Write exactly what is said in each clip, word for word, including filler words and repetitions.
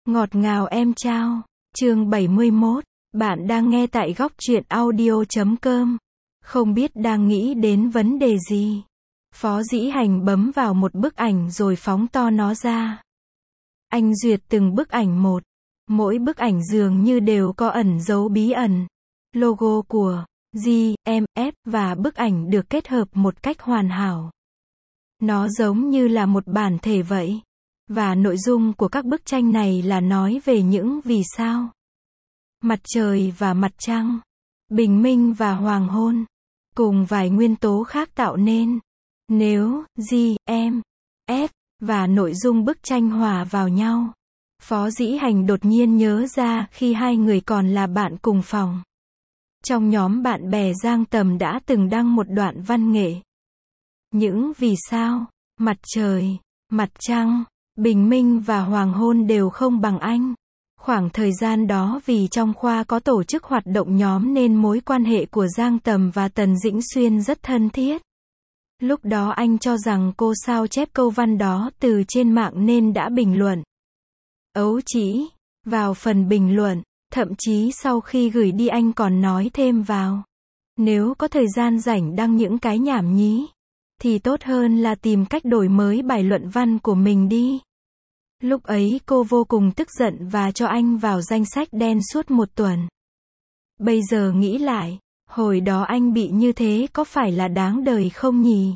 Ngọt ngào em trao. Chương bảy mươi mốt. Bạn đang nghe tại góc truyện audio chấm com. Không biết đang nghĩ đến vấn đề gì. Phó Dĩ Hành bấm vào một bức ảnh rồi phóng to nó ra. Anh duyệt từng bức ảnh một. Mỗi bức ảnh dường như đều có ẩn dấu bí ẩn. Logo của giê em ép và bức ảnh được kết hợp một cách hoàn hảo. Nó giống như là một bản thể vậy. Và nội dung của các bức tranh này là nói về những vì sao. Mặt trời và mặt trăng, bình minh và hoàng hôn, cùng vài nguyên tố khác tạo nên. Nếu giê em ép và nội dung bức tranh hòa vào nhau. Phó Dĩ Hành đột nhiên nhớ ra khi hai người còn là bạn cùng phòng. Trong nhóm bạn bè Giang Tầm đã từng đăng một đoạn văn nghệ. Những vì sao, mặt trời, mặt trăng, bình minh và hoàng hôn đều không bằng anh. Khoảng thời gian đó vì trong khoa có tổ chức hoạt động nhóm nên mối quan hệ của Giang Tầm và Tần Dĩnh Xuyên rất thân thiết. Lúc đó anh cho rằng cô sao chép câu văn đó từ trên mạng nên đã bình luận. Ấu trĩ, vào phần bình luận, thậm chí sau khi gửi đi anh còn nói thêm vào. Nếu có thời gian rảnh đăng những cái nhảm nhí, thì tốt hơn là tìm cách đổi mới bài luận văn của mình đi. Lúc ấy cô vô cùng tức giận và cho anh vào danh sách đen suốt một tuần. Bây giờ nghĩ lại, hồi đó anh bị như thế có phải là đáng đời không nhỉ?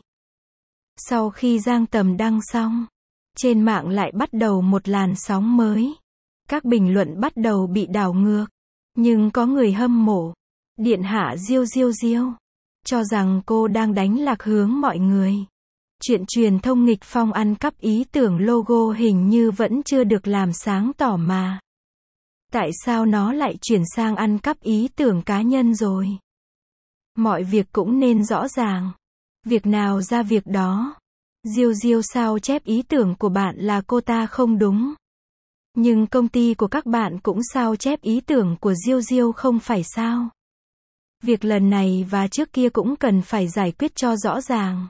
Sau khi Giang Tầm đăng xong, trên mạng lại bắt đầu một làn sóng mới. Các bình luận bắt đầu bị đảo ngược. Nhưng có người hâm mộ, điện hạ Diêu Diêu Diêu, cho rằng cô đang đánh lạc hướng mọi người. Chuyện truyền thông nghịch phong ăn cắp ý tưởng logo hình như vẫn chưa được làm sáng tỏ mà. Tại sao nó lại chuyển sang ăn cắp ý tưởng cá nhân rồi? Mọi việc cũng nên rõ ràng. Việc nào ra việc đó. Diêu Diêu sao chép ý tưởng của bạn là cô ta không đúng. Nhưng công ty của các bạn cũng sao chép ý tưởng của Diêu Diêu không phải sao? Việc lần này và trước kia cũng cần phải giải quyết cho rõ ràng.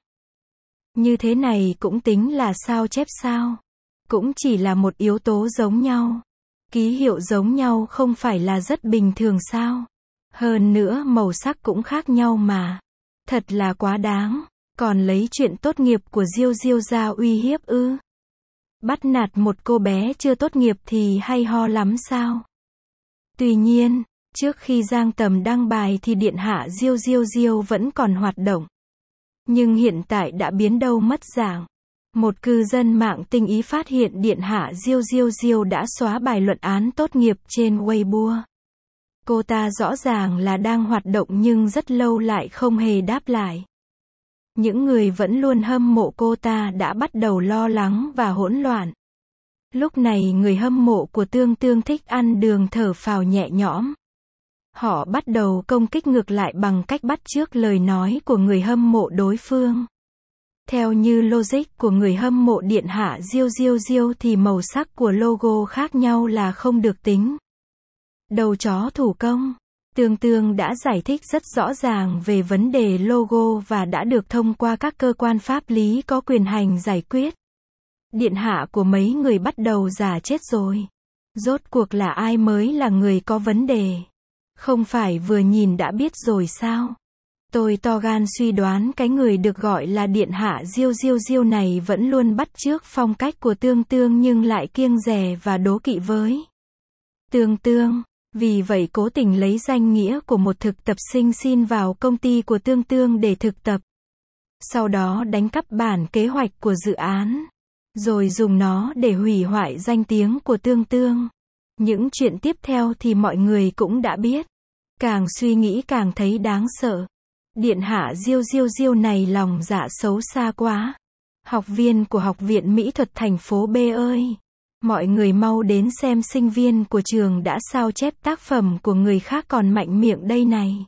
Như thế này cũng tính là sao chép sao? Cũng chỉ là một yếu tố giống nhau. Ký hiệu giống nhau không phải là rất bình thường sao? Hơn nữa màu sắc cũng khác nhau mà. Thật là quá đáng. Còn lấy chuyện tốt nghiệp của Diêu Diêu ra uy hiếp ư? Bắt nạt một cô bé chưa tốt nghiệp thì hay ho lắm sao? Tuy nhiên, trước khi Giang Tầm đăng bài thì điện hạ Diêu Diêu Diêu vẫn còn hoạt động. Nhưng hiện tại đã biến đâu mất dạng. Một cư dân mạng tinh ý phát hiện điện hạ Diêu Diêu Diêu đã xóa bài luận án tốt nghiệp trên Weibo. Cô ta rõ ràng là đang hoạt động nhưng rất lâu lại không hề đáp lại. Những người vẫn luôn hâm mộ cô ta đã bắt đầu lo lắng và hỗn loạn. Lúc này người hâm mộ của Tương Tương thích ăn đường thở phào nhẹ nhõm. Họ bắt đầu công kích ngược lại bằng cách bắt chước lời nói của người hâm mộ đối phương. Theo như logic của người hâm mộ điện hạ Diêu Diêu Diêu thì màu sắc của logo khác nhau là không được tính. Đầu chó thủ công. Tương Tương đã giải thích rất rõ ràng về vấn đề logo và đã được thông qua các cơ quan pháp lý có quyền hành giải quyết. Điện hạ của mấy người bắt đầu giả chết rồi. Rốt cuộc là ai mới là người có vấn đề? Không phải vừa nhìn đã biết rồi sao? Tôi to gan suy đoán cái người được gọi là điện hạ Diêu Diêu Diêu này vẫn luôn bắt chước phong cách của Tương Tương nhưng lại kiêng dè và đố kỵ với Tương Tương. Vì vậy cố tình lấy danh nghĩa của một thực tập sinh xin vào công ty của Tương Tương để thực tập. Sau đó đánh cắp bản kế hoạch của dự án. Rồi dùng nó để hủy hoại danh tiếng của Tương Tương. Những chuyện tiếp theo thì mọi người cũng đã biết. Càng suy nghĩ càng thấy đáng sợ. Điện hạ Diêu Diêu Diêu này lòng dạ xấu xa quá. Học viên của Học viện Mỹ thuật thành phố B ơi! Mọi người mau đến xem sinh viên của trường đã sao chép tác phẩm của người khác còn mạnh miệng đây này.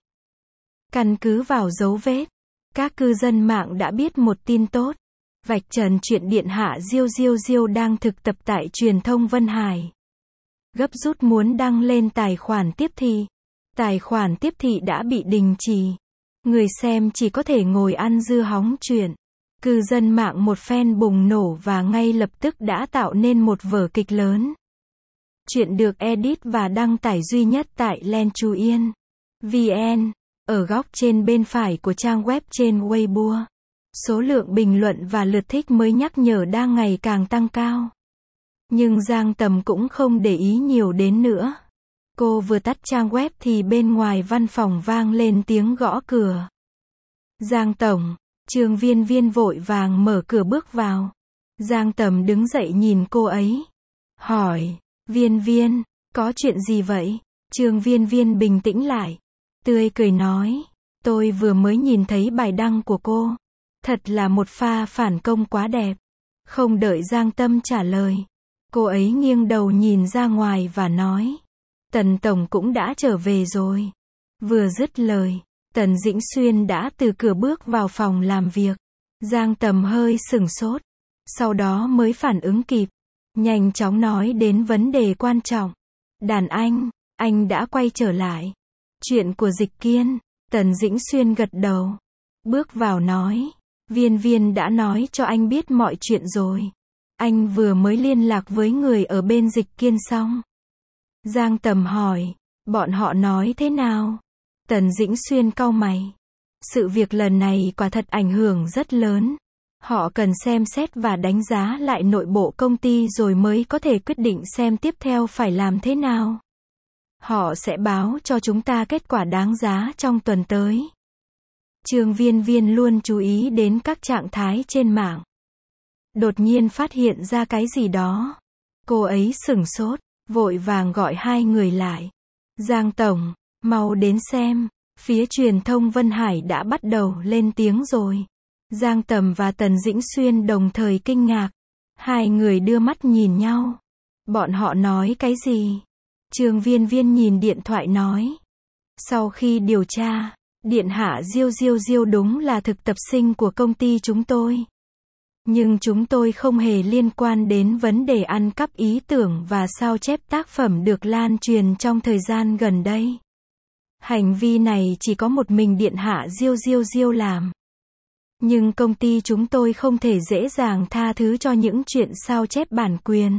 Căn cứ vào dấu vết, các cư dân mạng đã biết một tin tốt. Vạch trần chuyện điện hạ Diêu Diêu Diêu đang thực tập tại truyền thông Vân Hải. Gấp rút muốn đăng lên tài khoản tiếp thị. Tài khoản tiếp thị đã bị đình chỉ. Người xem chỉ có thể ngồi ăn dưa hóng chuyện. Cư dân mạng một phen bùng nổ và ngay lập tức đã tạo nên một vở kịch lớn. Chuyện được edit và đăng tải duy nhất tại Len Chuyen chấm vn. Ở góc trên bên phải của trang web trên Weibo, số lượng bình luận và lượt thích mới nhắc nhở đang ngày càng tăng cao. Nhưng Giang Tầm cũng không để ý nhiều đến nữa. Cô vừa tắt trang web thì bên ngoài văn phòng vang lên tiếng gõ cửa. Giang Tổng, Trương Viên Viên vội vàng mở cửa bước vào. Giang Tầm đứng dậy nhìn cô ấy. Hỏi, Viên Viên, có chuyện gì vậy? Trương Viên Viên bình tĩnh lại. Tươi cười nói, tôi vừa mới nhìn thấy bài đăng của cô. Thật là một pha phản công quá đẹp. Không đợi Giang Tâm trả lời, cô ấy nghiêng đầu nhìn ra ngoài và nói, Tần Tổng cũng đã trở về rồi. Vừa dứt lời, Tần Dĩnh Xuyên đã từ cửa bước vào phòng làm việc. Giang Tầm hơi sửng sốt, sau đó mới phản ứng kịp, nhanh chóng nói đến vấn đề quan trọng. Đàn anh, anh đã quay trở lại. Chuyện của Dịch Kiên. Tần Dĩnh Xuyên gật đầu, bước vào nói, Viên Viên đã nói cho anh biết mọi chuyện rồi. Anh vừa mới liên lạc với người ở bên Dịch Kiên xong. Giang Tầm hỏi, bọn họ nói thế nào? Tần Dĩnh Xuyên cau mày. Sự việc lần này quả thật ảnh hưởng rất lớn. Họ cần xem xét và đánh giá lại nội bộ công ty rồi mới có thể quyết định xem tiếp theo phải làm thế nào. Họ sẽ báo cho chúng ta kết quả đáng giá trong tuần tới. Trương Viên Viên luôn chú ý đến các trạng thái trên mạng. Đột nhiên phát hiện ra cái gì đó. Cô ấy sửng sốt, vội vàng gọi hai người lại. Giang Tổng, mau đến xem. Phía truyền thông Vân Hải đã bắt đầu lên tiếng rồi. Giang Tầm và Tần Dĩnh Xuyên đồng thời kinh ngạc. Hai người đưa mắt nhìn nhau. Bọn họ nói cái gì? Trương Viên Viên nhìn điện thoại nói. Sau khi điều tra, Điện hạ Diêu Diêu Diêu đúng là thực tập sinh của công ty chúng tôi. Nhưng chúng tôi không hề liên quan đến vấn đề ăn cắp ý tưởng và sao chép tác phẩm được lan truyền trong thời gian gần đây. Hành vi này chỉ có một mình Điện hạ Diêu Diêu Diêu làm. Nhưng công ty chúng tôi không thể dễ dàng tha thứ cho những chuyện sao chép bản quyền.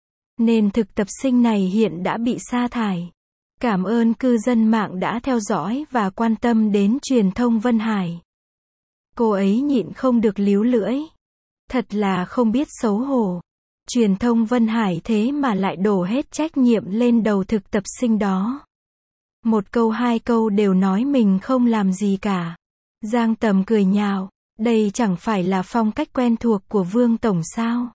Nên thực tập sinh này hiện đã bị sa thải. Cảm ơn cư dân mạng đã theo dõi và quan tâm đến truyền thông Vân Hải. Cô ấy nhịn không được líu lưỡi. Thật là không biết xấu hổ. Truyền thông Vân Hải thế mà lại đổ hết trách nhiệm lên đầu thực tập sinh đó. Một câu hai câu đều nói mình không làm gì cả. Giang Tầm cười nhạo, đây chẳng phải là phong cách quen thuộc của Vương Tổng sao?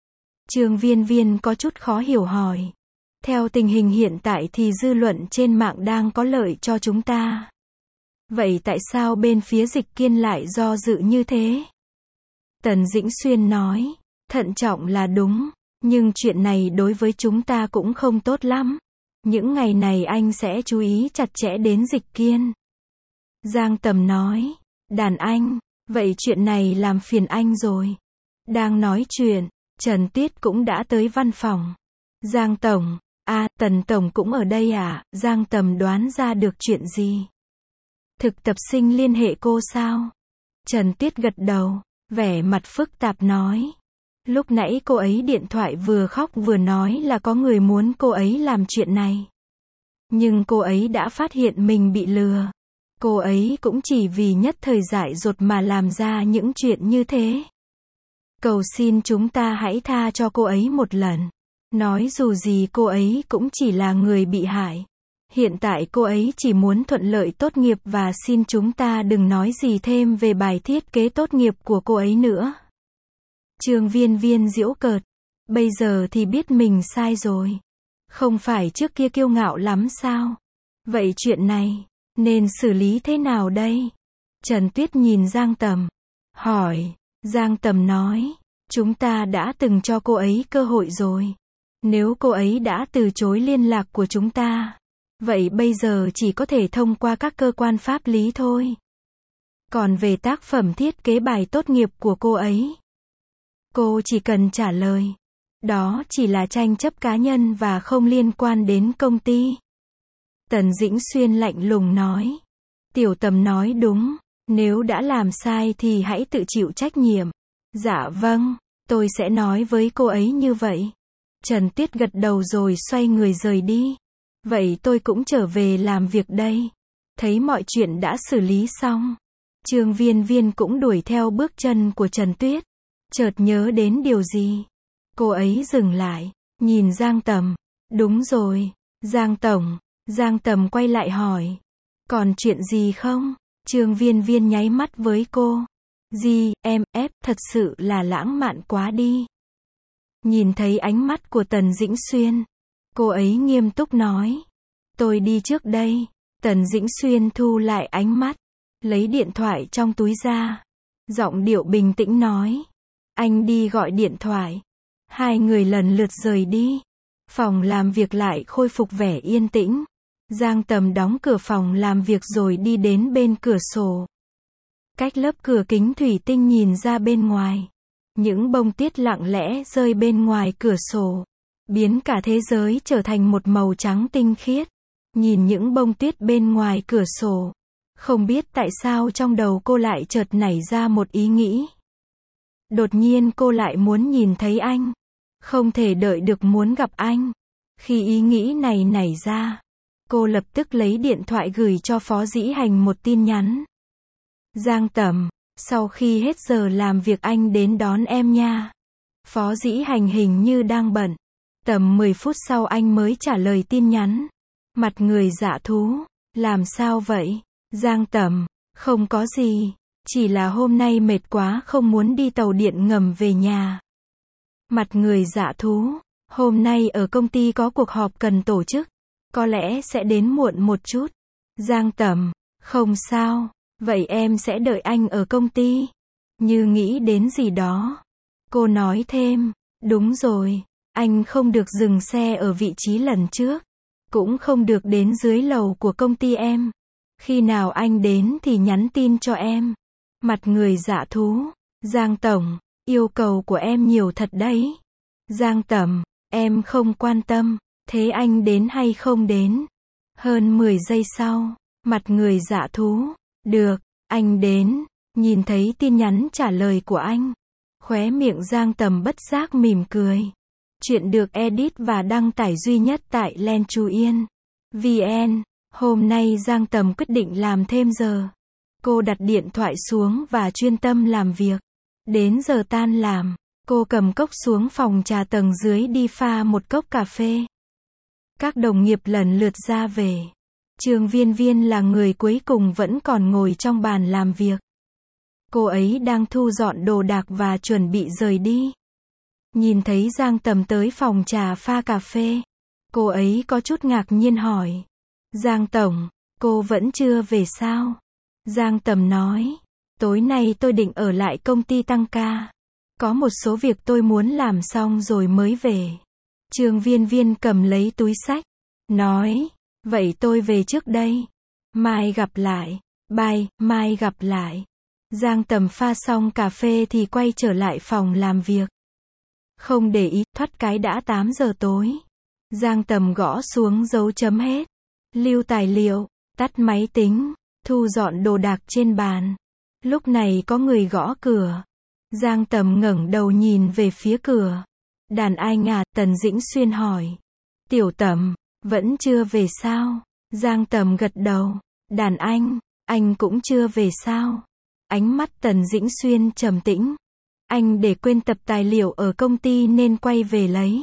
Trương Viên Viên có chút khó hiểu hỏi. Theo tình hình hiện tại thì dư luận trên mạng đang có lợi cho chúng ta. Vậy tại sao bên phía Dịch Kiên lại do dự như thế? Tần Dĩnh Xuyên nói, thận trọng là đúng, nhưng chuyện này đối với chúng ta cũng không tốt lắm. Những ngày này anh sẽ chú ý chặt chẽ đến Dịch Kiên. Giang Tầm nói, đàn anh, vậy chuyện này làm phiền anh rồi. Đang nói chuyện, Trần Tiết cũng đã tới văn phòng. Giang Tổng, à, Tần Tổng cũng ở đây à? Giang Tầm đoán ra được chuyện gì. Thực tập sinh liên hệ cô sao? Trần Tiết gật đầu, vẻ mặt phức tạp nói. Lúc nãy cô ấy điện thoại vừa khóc vừa nói là có người muốn cô ấy làm chuyện này. Nhưng cô ấy đã phát hiện mình bị lừa. Cô ấy cũng chỉ vì nhất thời dại dột mà làm ra những chuyện như thế. Cầu xin chúng ta hãy tha cho cô ấy một lần. Nói dù gì cô ấy cũng chỉ là người bị hại. Hiện tại cô ấy chỉ muốn thuận lợi tốt nghiệp và xin chúng ta đừng nói gì thêm về bài thiết kế tốt nghiệp của cô ấy nữa. Trương Viên Viên giễu cợt. Bây giờ thì biết mình sai rồi. Không phải trước kia kiêu ngạo lắm sao? Vậy chuyện này, nên xử lý thế nào đây? Trần Tuyết nhìn Giang Tầm. Hỏi. Giang Tầm nói. Chúng ta đã từng cho cô ấy cơ hội rồi. Nếu cô ấy đã từ chối liên lạc của chúng ta, vậy bây giờ chỉ có thể thông qua các cơ quan pháp lý thôi. Còn về tác phẩm thiết kế bài tốt nghiệp của cô ấy, cô chỉ cần trả lời. Đó chỉ là tranh chấp cá nhân và không liên quan đến công ty. Tần Dĩnh Xuyên lạnh lùng nói. Tiểu Tầm nói đúng, nếu đã làm sai thì hãy tự chịu trách nhiệm. Dạ vâng, tôi sẽ nói với cô ấy như vậy. Trần Tuyết gật đầu rồi xoay người rời đi. Vậy tôi cũng trở về làm việc đây. Thấy mọi chuyện đã xử lý xong, Trương Viên Viên cũng đuổi theo bước chân của Trần Tuyết. Chợt nhớ đến điều gì. Cô ấy dừng lại, nhìn Giang Tầm. Đúng rồi, Giang Tổng. Giang Tầm quay lại hỏi. Còn chuyện gì không? Trương Viên Viên nháy mắt với cô. Gì, em, ép, thật sự là lãng mạn quá đi. Nhìn thấy ánh mắt của Tần Dĩnh Xuyên, cô ấy nghiêm túc nói. Tôi đi trước đây. Tần Dĩnh Xuyên thu lại ánh mắt, lấy điện thoại trong túi ra. Giọng điệu bình tĩnh nói. Anh đi gọi điện thoại. Hai người lần lượt rời đi. Phòng làm việc lại khôi phục vẻ yên tĩnh. Giang Tầm đóng cửa phòng làm việc rồi đi đến bên cửa sổ. Cách lớp cửa kính thủy tinh nhìn ra bên ngoài. Những bông tuyết lặng lẽ rơi bên ngoài cửa sổ, biến cả thế giới trở thành một màu trắng tinh khiết. Nhìn những bông tuyết bên ngoài cửa sổ, không biết tại sao trong đầu cô lại chợt nảy ra một ý nghĩ. Đột nhiên cô lại muốn nhìn thấy anh. Không thể đợi được muốn gặp anh. Khi ý nghĩ này nảy ra, cô lập tức lấy điện thoại gửi cho Phó Dĩ Hành một tin nhắn. Giang Tầm, sau khi hết giờ làm việc anh đến đón em nha. Phó Dĩ Hành hình như đang bận. Tầm mười phút sau anh mới trả lời tin nhắn. Mặt người dạ thú. Làm sao vậy? Giang Tầm, không có gì. Chỉ là hôm nay mệt quá không muốn đi tàu điện ngầm về nhà. Mặt người dạ thú. Hôm nay ở công ty có cuộc họp cần tổ chức. Có lẽ sẽ đến muộn một chút. Giang Tầm, không sao. Vậy em sẽ đợi anh ở công ty. Như nghĩ đến gì đó, cô nói thêm. Đúng rồi, anh không được dừng xe ở vị trí lần trước. Cũng không được đến dưới lầu của công ty em. Khi nào anh đến thì nhắn tin cho em. Mặt người dạ thú. Giang Tổng, yêu cầu của em nhiều thật đấy. Giang Tầm, em không quan tâm. Thế anh đến hay không đến? Hơn mười giây sau, mặt người dạ thú. Được, anh đến. Nhìn thấy tin nhắn trả lời của anh, khóe miệng Giang Tầm bất giác mỉm cười. Chuyện được edit và đăng tải duy nhất tại Len Chú Yên vê en. Hôm nay Giang Tầm quyết định làm thêm giờ. Cô đặt điện thoại xuống và chuyên tâm làm việc. Đến giờ tan làm, cô cầm cốc xuống phòng trà tầng dưới đi pha một cốc cà phê. Các đồng nghiệp lần lượt ra về. Trương Viên Viên là người cuối cùng vẫn còn ngồi trong bàn làm việc. Cô ấy đang thu dọn đồ đạc và chuẩn bị rời đi. Nhìn thấy Giang Tầm tới phòng trà pha cà phê, cô ấy có chút ngạc nhiên hỏi. Giang Tổng, cô vẫn chưa về sao? Giang Tầm nói, tối nay tôi định ở lại công ty tăng ca. Có một số việc tôi muốn làm xong rồi mới về. Trương Viên Viên cầm lấy túi xách, nói, vậy tôi về trước đây. Mai gặp lại. Bye, mai gặp lại. Giang Tầm pha xong cà phê thì quay trở lại phòng làm việc. Không để ý, thoát cái đã tám giờ tối. Giang Tầm gõ xuống dấu chấm hết. Lưu tài liệu, tắt máy tính, thu dọn đồ đạc trên bàn. Lúc này có người gõ cửa. Giang Tầm ngẩng đầu nhìn về phía cửa. Đàn anh à? Tần Dĩnh Xuyên hỏi. Tiểu Tầm, vẫn chưa về sao? Giang Tầm gật đầu. Đàn anh, anh cũng chưa về sao? Ánh mắt Tần Dĩnh Xuyên trầm tĩnh. Anh để quên tập tài liệu ở công ty nên quay về lấy.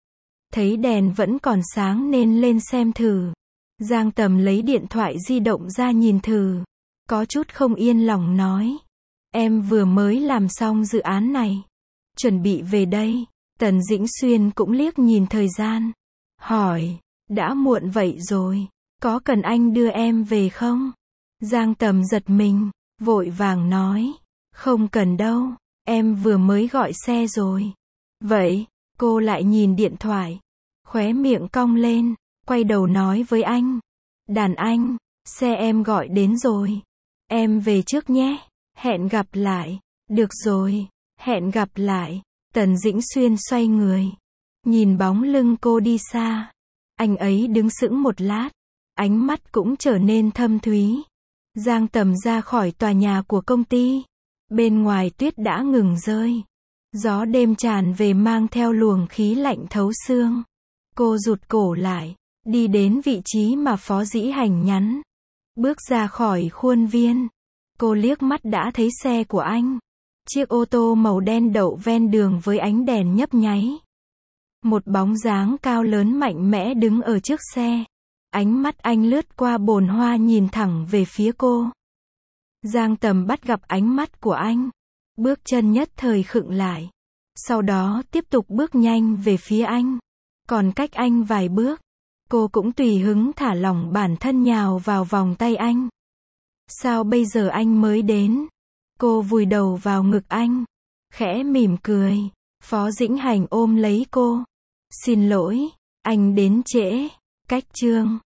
Thấy đèn vẫn còn sáng nên lên xem thử. Giang Tầm lấy điện thoại di động ra nhìn thử. Có chút không yên lòng nói. Em vừa mới làm xong dự án này. Chuẩn bị về đây. Tần Dĩnh Xuyên cũng liếc nhìn thời gian. Hỏi, đã muộn vậy rồi. Có cần anh đưa em về không? Giang Tầm giật mình, vội vàng nói. Không cần đâu, em vừa mới gọi xe rồi. Vậy, cô lại nhìn điện thoại. Khóe miệng cong lên, quay đầu nói với anh. Đàn anh, xe em gọi đến rồi. Em về trước nhé. Hẹn gặp lại. Được rồi, hẹn gặp lại. Tần Dĩnh Xuyên xoay người. Nhìn bóng lưng cô đi xa. Anh ấy đứng sững một lát. Ánh mắt cũng trở nên thâm thúy. Giang Tầm ra khỏi tòa nhà của công ty. Bên ngoài tuyết đã ngừng rơi. Gió đêm tràn về mang theo luồng khí lạnh thấu xương. Cô rụt cổ lại, đi đến vị trí mà Phó Dĩ Hành nhắn. Bước ra khỏi khuôn viên. Cô liếc mắt đã thấy xe của anh. Chiếc ô tô màu đen đậu ven đường với ánh đèn nhấp nháy. Một bóng dáng cao lớn mạnh mẽ đứng ở trước xe. Ánh mắt anh lướt qua bồn hoa nhìn thẳng về phía cô. Giang Tầm bắt gặp ánh mắt của anh. Bước chân nhất thời khựng lại. Sau đó tiếp tục bước nhanh về phía anh. Còn cách anh vài bước, cô cũng tùy hứng thả lỏng bản thân nhào vào vòng tay anh. Sao bây giờ anh mới đến? Cô vùi đầu vào ngực anh, khẽ mỉm cười. Phó Dĩnh Hành ôm lấy cô. Xin lỗi, anh đến trễ. Cách chương